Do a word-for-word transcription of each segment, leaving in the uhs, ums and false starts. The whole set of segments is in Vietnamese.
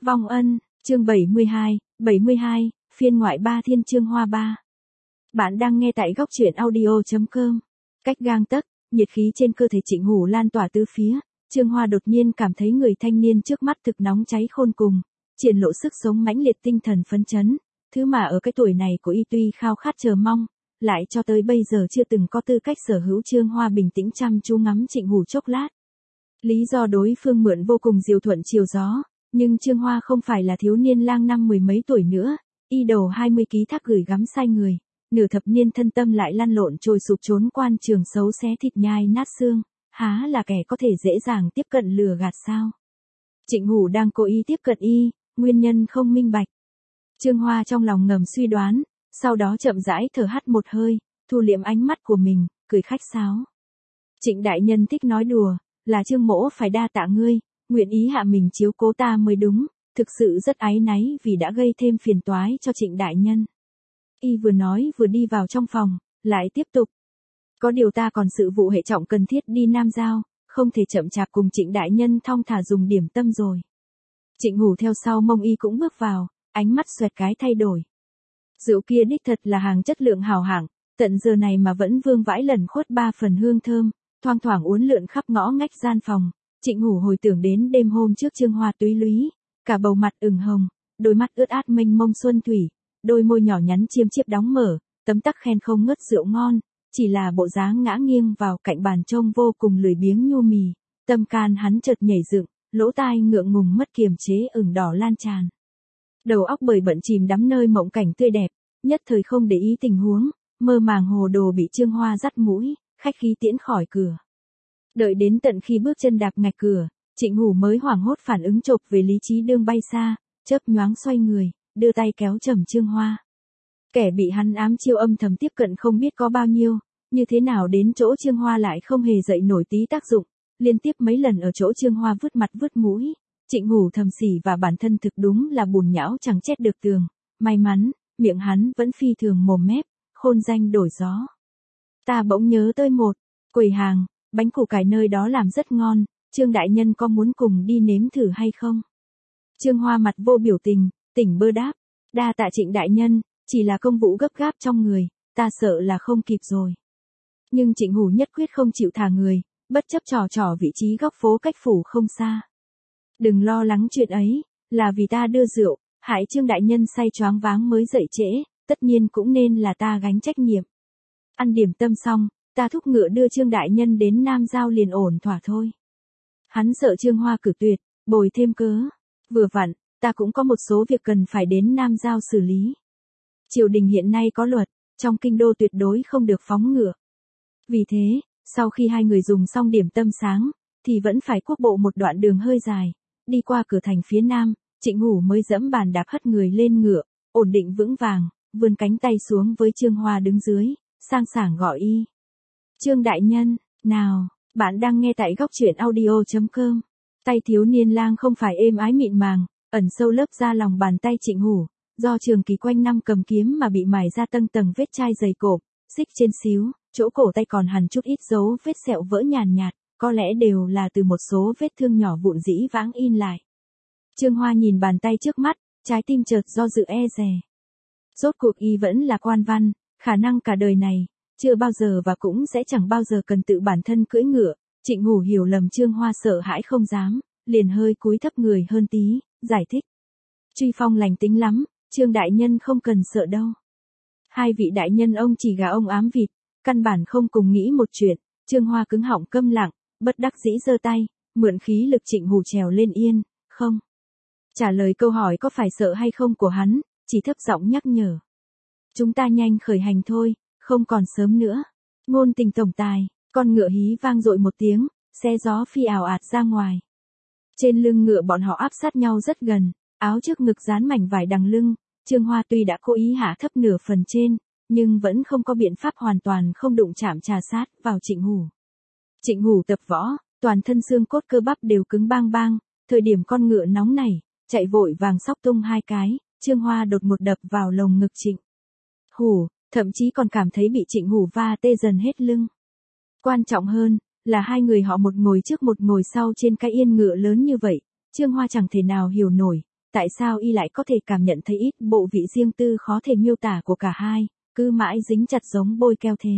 Vong ân, chương bảy mươi hai, bảy mươi hai, phiên ngoại ba Thiên Chương Hoa ba. Bạn đang nghe tại góc truyện audio chấm com. Cách gang tấc, nhiệt khí trên cơ thể Trịnh Hủ lan tỏa tứ phía, Chương Hoa đột nhiên cảm thấy người thanh niên trước mắt thực nóng cháy khôn cùng, triển lộ sức sống mãnh liệt tinh thần phấn chấn, thứ mà ở cái tuổi này của y tuy khao khát chờ mong, lại cho tới bây giờ chưa từng có tư cách sở hữu. Chương Hoa bình tĩnh chăm chú ngắm Trịnh Hủ chốc lát. Lý do đối phương mượn vô cùng diều thuận chiều gió, nhưng Chương Hoa không phải là thiếu niên lang năm mười mấy tuổi nữa, y đầu hai mươi ký thác gửi gắm sai người, nửa thập niên thân tâm lại lăn lộn trôi sụp trốn quan trường xấu xé thịt nhai nát xương, há là kẻ có thể dễ dàng tiếp cận lừa gạt sao? Trịnh Hủ đang cố ý tiếp cận y, nguyên nhân không minh bạch. Chương Hoa trong lòng ngầm suy đoán, sau đó chậm rãi thở hắt một hơi, thu liễm ánh mắt của mình, cười khách sáo. Trịnh đại nhân thích nói đùa, là Trương mỗ phải đa tạ ngươi, nguyện ý hạ mình chiếu cố ta mới đúng, thực sự rất áy náy vì đã gây thêm phiền toái cho Trịnh đại nhân. Y vừa nói vừa đi vào trong phòng, lại tiếp tục. Có điều ta còn sự vụ hệ trọng cần thiết đi Nam Giao, không thể chậm chạp cùng Trịnh đại nhân thong thả dùng điểm tâm rồi. Trịnh Hủ theo sau mông y cũng bước vào, ánh mắt xoẹt cái thay đổi. Rượu kia đích thật là hàng chất lượng hào hạng, tận giờ này mà vẫn vương vãi lẩn khuất ba phần hương thơm, thoang thoảng uốn lượn khắp ngõ ngách gian phòng. Trịnh Hủ hồi tưởng đến đêm hôm trước Chương Hoa túy lúy, cả bầu mặt ửng hồng, đôi mắt ướt át mênh mông xuân thủy, đôi môi nhỏ nhắn chiêm chiếp đóng mở, tấm tắc khen không ngớt rượu ngon, chỉ là bộ dáng ngã nghiêng vào cạnh bàn trông vô cùng lười biếng nhu mì, tâm can hắn chợt nhảy dựng, lỗ tai ngượng ngùng mất kiềm chế ửng đỏ lan tràn. Đầu óc bởi bận chìm đắm nơi mộng cảnh tươi đẹp, nhất thời không để ý tình huống, mơ màng hồ đồ bị Chương Hoa dắt mũi, khách khí tiễn khỏi cửa. Đợi đến tận khi bước chân đạp ngạch cửa, Trịnh Hủ mới hoảng hốt phản ứng chộp về lý trí đương bay xa, chớp nhoáng xoay người, đưa tay kéo chầm Chương Hoa. Kẻ bị hắn ám chiêu âm thầm tiếp cận không biết có bao nhiêu, như thế nào đến chỗ Chương Hoa lại không hề dậy nổi tí tác dụng, liên tiếp mấy lần ở chỗ Chương Hoa vứt mặt vứt mũi, Trịnh Hủ thầm xỉ và bản thân thực đúng là bùn nhão chẳng chết được tường, may mắn, miệng hắn vẫn phi thường mồm mép, khôn danh đổi gió. Ta bỗng nhớ tới một quầy hàng, bánh củ cải nơi đó làm rất ngon, Trương đại nhân có muốn cùng đi nếm thử hay không? Chương Hoa mặt vô biểu tình, tỉnh bơ đáp, đa tạ Trịnh đại nhân, chỉ là công vụ gấp gáp trong người, ta sợ là không kịp rồi. Nhưng Trịnh Hủ nhất quyết không chịu thả người, bất chấp trò trò vị trí góc phố cách phủ không xa. Đừng lo lắng chuyện ấy, là vì ta đưa rượu, hại Trương đại nhân say choáng váng mới dậy trễ, tất nhiên cũng nên là ta gánh trách nhiệm. Ăn điểm tâm xong, ta thúc ngựa đưa Trương đại nhân đến Nam Giao liền ổn thỏa thôi. Hắn sợ Chương Hoa cử tuyệt, bồi thêm cớ. Vừa vặn, ta cũng có một số việc cần phải đến Nam Giao xử lý. Triều đình hiện nay có luật, trong kinh đô tuyệt đối không được phóng ngựa. Vì thế, sau khi hai người dùng xong điểm tâm sáng, thì vẫn phải quốc bộ một đoạn đường hơi dài, đi qua cửa thành phía nam, Trịnh Hủ mới dẫm bàn đạp hất người lên ngựa, ổn định vững vàng, vươn cánh tay xuống với Chương Hoa đứng dưới, sang sảng gọi y. Trương đại nhân, nào, bạn đang nghe tại góc truyện audio chấm com. Tay thiếu niên lang không phải êm ái mịn màng, ẩn sâu lớp ra lòng bàn tay Trịnh Hủ, do trường kỳ quanh năm cầm kiếm mà bị mài ra tầng tầng vết chai dày cộp, xích trên xíu, chỗ cổ tay còn hằn chút ít dấu vết sẹo vỡ nhàn nhạt, có lẽ đều là từ một số vết thương nhỏ vụn dĩ vãng in lại. Chương Hoa nhìn bàn tay trước mắt, trái tim chợt do dự e dè. Rốt cuộc y vẫn là quan văn, khả năng cả đời này, chưa bao giờ và cũng sẽ chẳng bao giờ cần tự bản thân cưỡi ngựa. Trịnh Hủ hiểu lầm Chương Hoa sợ hãi không dám, liền hơi cúi thấp người hơn tí, giải thích. Truy Phong lành tính lắm, Trương đại nhân không cần sợ đâu. Hai vị đại nhân ông chỉ gà ông ám vịt, căn bản không cùng nghĩ một chuyện. Chương Hoa cứng họng câm lặng, bất đắc dĩ giơ tay, mượn khí lực Trịnh Hủ trèo lên yên, không. Trả lời câu hỏi có phải sợ hay không của hắn, chỉ thấp giọng nhắc nhở. Chúng ta nhanh khởi hành thôi, không còn sớm nữa. Ngôn tình tổng tài, con ngựa hí vang dội một tiếng, xe gió phi ảo ạt ra ngoài. Trên lưng ngựa bọn họ áp sát nhau rất gần, áo trước ngực dán mảnh vải đằng lưng, Chương Hoa tuy đã cố ý hạ thấp nửa phần trên, nhưng vẫn không có biện pháp hoàn toàn không đụng chạm trà sát vào Trịnh Hủ. Trịnh Hủ tập võ, toàn thân xương cốt cơ bắp đều cứng bang bang, thời điểm con ngựa nóng nảy, chạy vội vàng sóc tung hai cái, Chương Hoa đột một đập vào lồng ngực Trịnh Hủ, thậm chí còn cảm thấy bị Trịnh Hủ va tê dần hết lưng. Quan trọng hơn, là hai người họ một ngồi trước một ngồi sau trên cái yên ngựa lớn như vậy, Chương Hoa chẳng thể nào hiểu nổi, tại sao y lại có thể cảm nhận thấy ít bộ vị riêng tư khó thể miêu tả của cả hai, cứ mãi dính chặt giống bôi keo thế.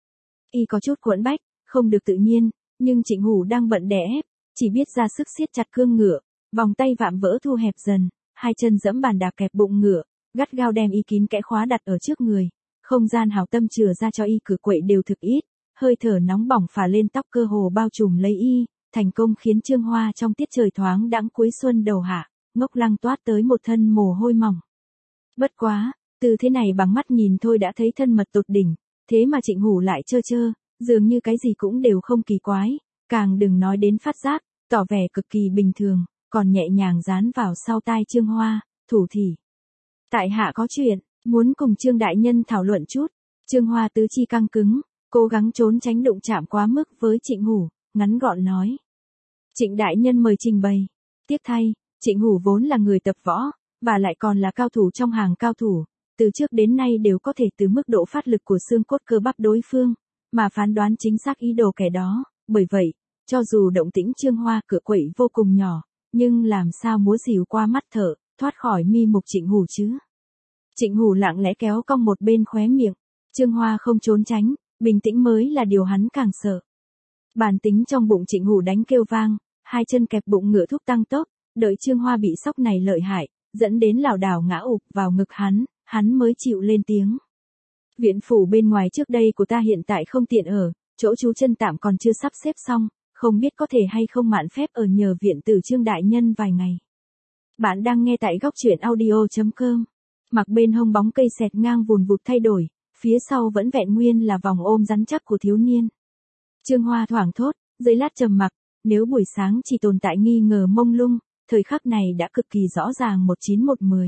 Y có chút cuộn bách, không được tự nhiên, nhưng Trịnh Hủ đang bận đè ép, chỉ biết ra sức siết chặt cương ngựa, vòng tay vạm vỡ thu hẹp dần, hai chân giẫm bàn đạp kẹp bụng ngựa, gắt gao đem y kín kẽ khóa đặt ở trước người, không gian hào tâm chừa ra cho y cử quậy đều thực ít, hơi thở nóng bỏng phả lên tóc cơ hồ bao trùm lấy y, thành công khiến Trương Hoa trong tiết trời thoáng đãng cuối xuân đầu hạ, ngốc lăng toát tới một thân mồ hôi mỏng. Bất quá, từ thế này bằng mắt nhìn thôi đã thấy thân mật tột đỉnh, thế mà Trịnh Hủ lại trơ trơ, dường như cái gì cũng đều không kỳ quái, càng đừng nói đến phát giác, tỏ vẻ cực kỳ bình thường, còn nhẹ nhàng dán vào sau tai Trương Hoa, thủ thỉ. Tại hạ có chuyện, muốn cùng Trương đại nhân thảo luận chút. Trương Hoa tứ chi căng cứng, cố gắng trốn tránh đụng chạm quá mức với Trịnh Hủ, ngắn gọn nói. Trịnh đại nhân mời trình bày. Tiếc thay, Trịnh Hủ vốn là người tập võ, và lại còn là cao thủ trong hàng cao thủ, từ trước đến nay đều có thể từ mức độ phát lực của xương cốt cơ bắp đối phương, mà phán đoán chính xác ý đồ kẻ đó, bởi vậy, cho dù động tĩnh Trương Hoa cửa quậy vô cùng nhỏ, nhưng làm sao múa xỉu qua mắt thợ, thoát khỏi mi mục Trịnh Hủ chứ. Trịnh Hủ lặng lẽ kéo cong một bên khóe miệng, Trương Hoa không trốn tránh, bình tĩnh mới là điều hắn càng sợ. Bản tính trong bụng Trịnh Hủ đánh kêu vang, hai chân kẹp bụng ngựa thúc tăng tốc, đợi Trương Hoa bị sốc này lợi hại, dẫn đến lảo đảo ngã ụp vào ngực hắn, hắn mới chịu lên tiếng. Viện phủ bên ngoài trước đây của ta hiện tại không tiện ở, chỗ trú chân tạm còn chưa sắp xếp xong, không biết có thể hay không mạn phép ở nhờ viện tử Trương đại nhân vài ngày. Bạn đang nghe tại góc truyện audio chấm com. Mặc bên hông bóng cây xẹt ngang vùn vụt thay đổi, phía sau vẫn vẹn nguyên là vòng ôm rắn chắc của thiếu niên. Trương Hoa thoảng thốt, giây lát trầm mặc, nếu buổi sáng chỉ tồn tại nghi ngờ mông lung, thời khắc này đã cực kỳ rõ ràng một chín một mười.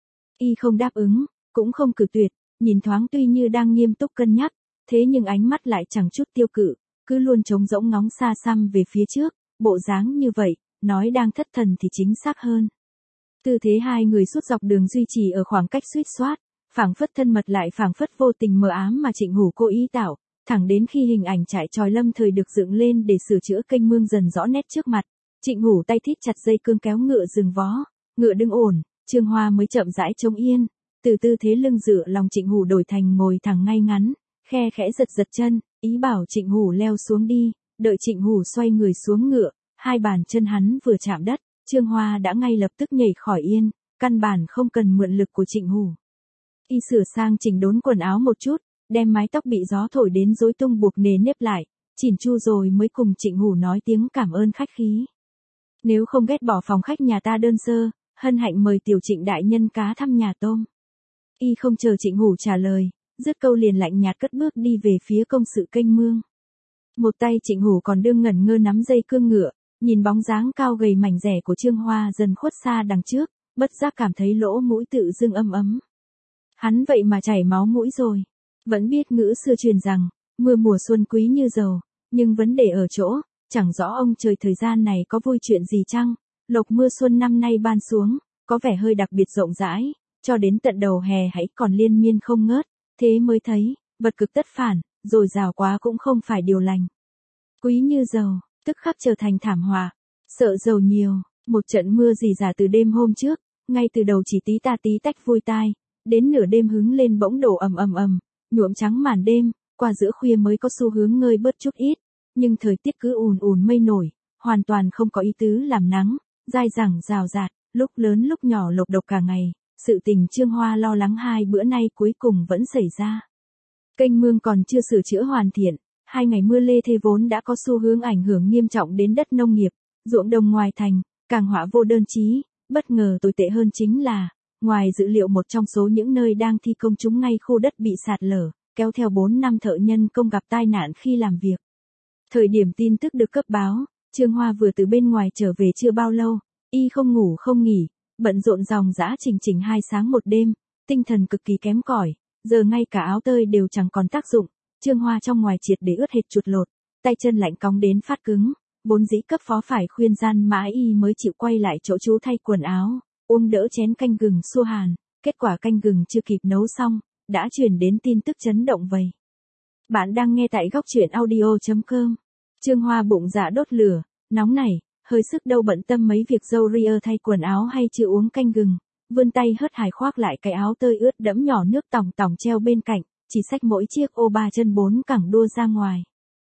Y không đáp ứng, cũng không cử tuyệt, nhìn thoáng tuy như đang nghiêm túc cân nhắc, thế nhưng ánh mắt lại chẳng chút tiêu cự, cứ luôn trống rỗng ngóng xa xăm về phía trước, bộ dáng như vậy, nói đang thất thần thì chính xác hơn. Tư thế hai người suốt dọc đường duy trì ở khoảng cách suýt soát, phảng phất thân mật lại phảng phất vô tình mờ ám mà Trịnh Hủ cố ý tạo, thẳng đến khi hình ảnh trại tròi lâm thời được dựng lên để sửa chữa kênh mương dần rõ nét trước mặt, Trịnh Hủ tay thít chặt dây cương kéo ngựa dừng vó, ngựa đứng ổn, Trương Hoa mới chậm rãi trông yên, từ tư thế lưng dựa lòng Trịnh Hủ đổi thành ngồi thẳng ngay ngắn, khe khẽ giật giật chân, ý bảo Trịnh Hủ leo xuống đi, đợi Trịnh Hủ xoay người xuống ngựa, hai bàn chân hắn vừa chạm đất, Trương Hoa đã ngay lập tức nhảy khỏi yên, căn bản không cần mượn lực của Trịnh Hủ. Y sửa sang chỉnh đốn quần áo một chút, đem mái tóc bị gió thổi đến rối tung buộc nề nếp lại, chỉn chu rồi mới cùng Trịnh Hủ nói tiếng cảm ơn khách khí. Nếu không ghét bỏ phòng khách nhà ta đơn sơ, hân hạnh mời tiểu Trịnh đại nhân cá thăm nhà tôm. Y không chờ Trịnh Hủ trả lời, dứt câu liền lạnh nhạt cất bước đi về phía công sự kênh mương. Một tay Trịnh Hủ còn đương ngẩn ngơ nắm dây cương ngựa, nhìn bóng dáng cao gầy mảnh rẻ của Trương Hoa dần khuất xa đằng trước, bất giác cảm thấy lỗ mũi tự dưng âm ấm. Hắn vậy mà chảy máu mũi rồi. Vẫn biết ngữ xưa truyền rằng, mưa mùa xuân quý như dầu, nhưng vấn đề ở chỗ, chẳng rõ ông trời thời gian này có vui chuyện gì chăng, lộc mưa xuân năm nay ban xuống, có vẻ hơi đặc biệt rộng rãi, cho đến tận đầu hè hãy còn liên miên không ngớt, thế mới thấy, vật cực tất phản, rồi rào quá cũng không phải điều lành. Quý như dầu, tức khắc trở thành thảm họa, sợ dầu nhiều, một trận mưa rỉ rả từ đêm hôm trước, ngay từ đầu chỉ tí ta tí tách vui tai, đến nửa đêm hứng lên bỗng đổ ầm ầm ầm, nhuộm trắng màn đêm, qua giữa khuya mới có xu hướng ngơi bớt chút ít, nhưng thời tiết cứ ùn ùn mây nổi, hoàn toàn không có ý tứ làm nắng, dai dẳng rào rạt, lúc lớn lúc nhỏ lộc độc cả ngày, sự tình Trương Hoa lo lắng hai bữa nay cuối cùng vẫn xảy ra. Kênh mương còn chưa sửa chữa hoàn thiện, hai ngày mưa lê thê vốn đã có xu hướng ảnh hưởng nghiêm trọng đến đất nông nghiệp, ruộng đồng ngoài thành, càng họa vô đơn chí, bất ngờ tồi tệ hơn chính là, ngoài dữ liệu một trong số những nơi đang thi công chúng ngay khu đất bị sạt lở, kéo theo bốn năm thợ nhân công gặp tai nạn khi làm việc. Thời điểm tin tức được cấp báo, Trương Hoa vừa từ bên ngoài trở về chưa bao lâu, y không ngủ không nghỉ, bận rộn ròng rã chỉnh chỉnh hai sáng một đêm, tinh thần cực kỳ kém cỏi, giờ ngay cả áo tơi đều chẳng còn tác dụng, Trương Hoa trong ngoài triệt để ướt hệt chuột lột, tay chân lạnh cóng đến phát cứng, bốn dĩ cấp phó phải khuyên gian mãi y mới chịu quay lại chỗ chú thay quần áo, uống đỡ chén canh gừng xua hàn, kết quả canh gừng chưa kịp nấu xong, đã truyền đến tin tức chấn động vầy. Bạn đang nghe tại góc truyện audio chấm com. Trương Hoa bụng dạ đốt lửa, nóng nảy, hơi sức đâu bận tâm mấy việc râu ria thay quần áo hay chưa uống canh gừng, vươn tay hớt hải khoác lại cái áo tơi ướt đẫm nhỏ nước tòng tòng treo bên cạnh, chỉ xách mỗi chiếc ô ba chân bốn cẳng đua ra ngoài.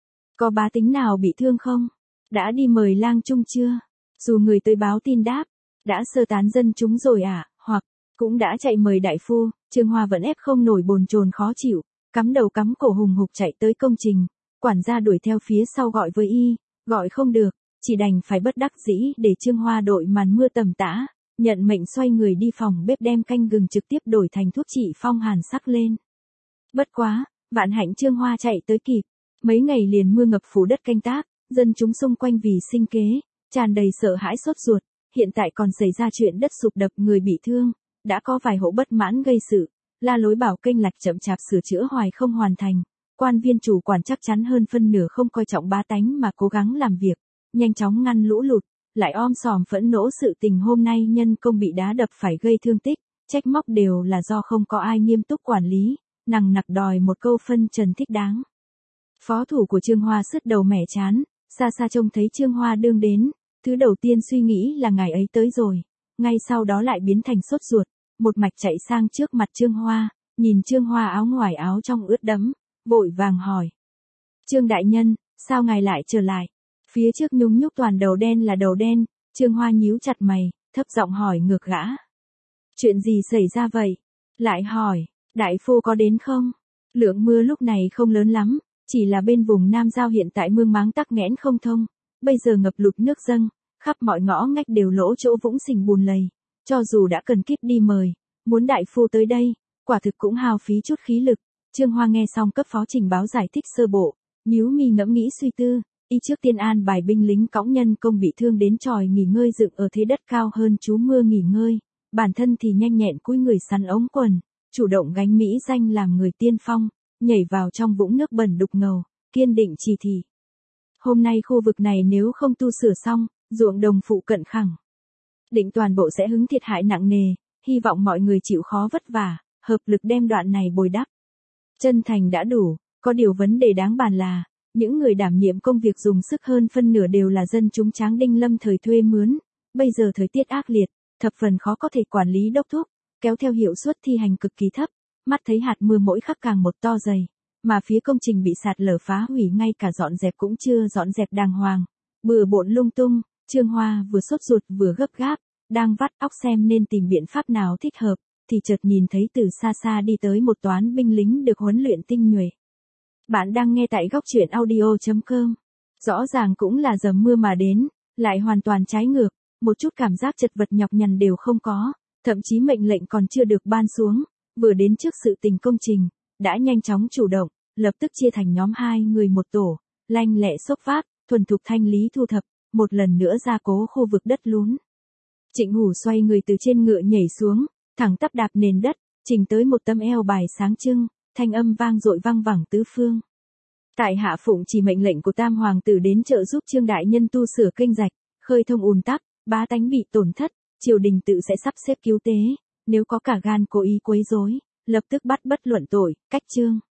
Có bá tính nào bị thương không? Đã đi mời lang chung chưa? Dù người tới báo tin đáp, đã sơ tán dân chúng rồi à, hoặc, cũng đã chạy mời đại phu, Trương Hoa vẫn ép không nổi bồn chồn khó chịu, cắm đầu cắm cổ hùng hục chạy tới công trình, quản gia đuổi theo phía sau gọi với y, gọi không được, chỉ đành phải bất đắc dĩ để Trương Hoa đội màn mưa tầm tã, nhận mệnh xoay người đi phòng bếp đem canh gừng trực tiếp đổi thành thuốc trị phong hàn sắc lên. Bất quá, vạn hạnh Trương Hoa chạy tới kịp, mấy ngày liền mưa ngập phủ đất canh tác, dân chúng xung quanh vì sinh kế, tràn đầy sợ hãi sốt ruột, hiện tại còn xảy ra chuyện đất sụp đập người bị thương, đã có vài hộ bất mãn gây sự, la lối bảo kênh lạch chậm chạp sửa chữa hoài không hoàn thành, quan viên chủ quản chắc chắn hơn phân nửa không coi trọng bá tánh mà cố gắng làm việc, nhanh chóng ngăn lũ lụt, lại om sòm phẫn nộ sự tình hôm nay nhân công bị đá đập phải gây thương tích, trách móc đều là do không có ai nghiêm túc quản lý, nằng nặc đòi một câu phân trần thích đáng. Phó thủ của Trương Hoa sứt đầu mẻ chán, xa xa trông thấy Trương Hoa đương đến, thứ đầu tiên suy nghĩ là ngài ấy tới rồi, ngay sau đó lại biến thành sốt ruột, một mạch chạy sang trước mặt Trương Hoa, nhìn Trương Hoa áo ngoài áo trong ướt đẫm, vội vàng hỏi. Trương đại nhân, sao ngài lại trở lại? Phía trước nhung nhúc toàn đầu đen là đầu đen, Trương Hoa nhíu chặt mày, thấp giọng hỏi ngược gã. Chuyện gì xảy ra vậy? Lại hỏi, đại phu có đến không? Lượng mưa lúc này không lớn lắm, chỉ là bên vùng Nam Giao hiện tại mương máng tắc nghẽn không thông, bây giờ ngập lụt nước dâng, khắp mọi ngõ ngách đều lỗ chỗ vũng sình bùn lầy, cho dù đã cần kíp đi mời, muốn đại phu tới đây, quả thực cũng hao phí chút khí lực. Trương Hoa nghe xong cấp phó trình báo giải thích sơ bộ, nhíu mi ngẫm nghĩ suy tư, y trước tiên an bài binh lính cõng nhân công bị thương đến tròi nghỉ ngơi dựng ở thế đất cao hơn trú mưa nghỉ ngơi, bản thân thì nhanh nhẹn cúi người sắn ống quần, chủ động gánh mỹ danh làm người tiên phong, nhảy vào trong vũng nước bẩn đục ngầu, kiên định chỉ thị. Hôm nay khu vực này nếu không tu sửa xong, ruộng đồng phụ cận khẳng định toàn bộ sẽ hứng thiệt hại nặng nề, hy vọng mọi người chịu khó vất vả, hợp lực đem đoạn này bồi đắp. Chân thành đã đủ, có điều vấn đề đáng bàn là, những người đảm nhiệm công việc dùng sức hơn phân nửa đều là dân chúng Tráng Đinh Lâm thời thuê mướn, bây giờ thời tiết ác liệt, thập phần khó có thể quản lý đốc thúc, kéo theo hiệu suất thi hành cực kỳ thấp, mắt thấy hạt mưa mỗi khắc càng một to dày, mà phía công trình bị sạt lở phá hủy ngay cả dọn dẹp cũng chưa dọn dẹp đàng hoàng, bừa bộn lung tung. Trương Hoa vừa sốt ruột vừa gấp gáp, đang vắt óc xem nên tìm biện pháp nào thích hợp, thì chợt nhìn thấy từ xa xa đi tới một toán binh lính được huấn luyện tinh nhuệ. Bạn đang nghe tại góc truyện audio chấm com. Rõ ràng cũng là dầm mưa mà đến, lại hoàn toàn trái ngược, một chút cảm giác chật vật nhọc nhằn đều không có, thậm chí mệnh lệnh còn chưa được ban xuống, vừa đến trước sự tình công trình, đã nhanh chóng chủ động, lập tức chia thành nhóm hai người một tổ, lanh lẹ xốc vác, thuần thục thanh lý thu thập, một lần nữa gia cố khu vực đất lún. Trịnh Hủ xoay người từ trên ngựa nhảy xuống, thẳng tắp đạp nền đất, chỉnh tới một tấm eo bài sáng trưng, thanh âm vang dội vang vẳng tứ phương. Tại hạ phụng chỉ mệnh lệnh của Tam hoàng tử đến trợ giúp Trương đại nhân tu sửa kênh rạch, khơi thông ùn tắc, bá tánh bị tổn thất, triều đình tự sẽ sắp xếp cứu tế, nếu có cả gan cố ý quấy rối, lập tức bắt bất luận tội, cách trương.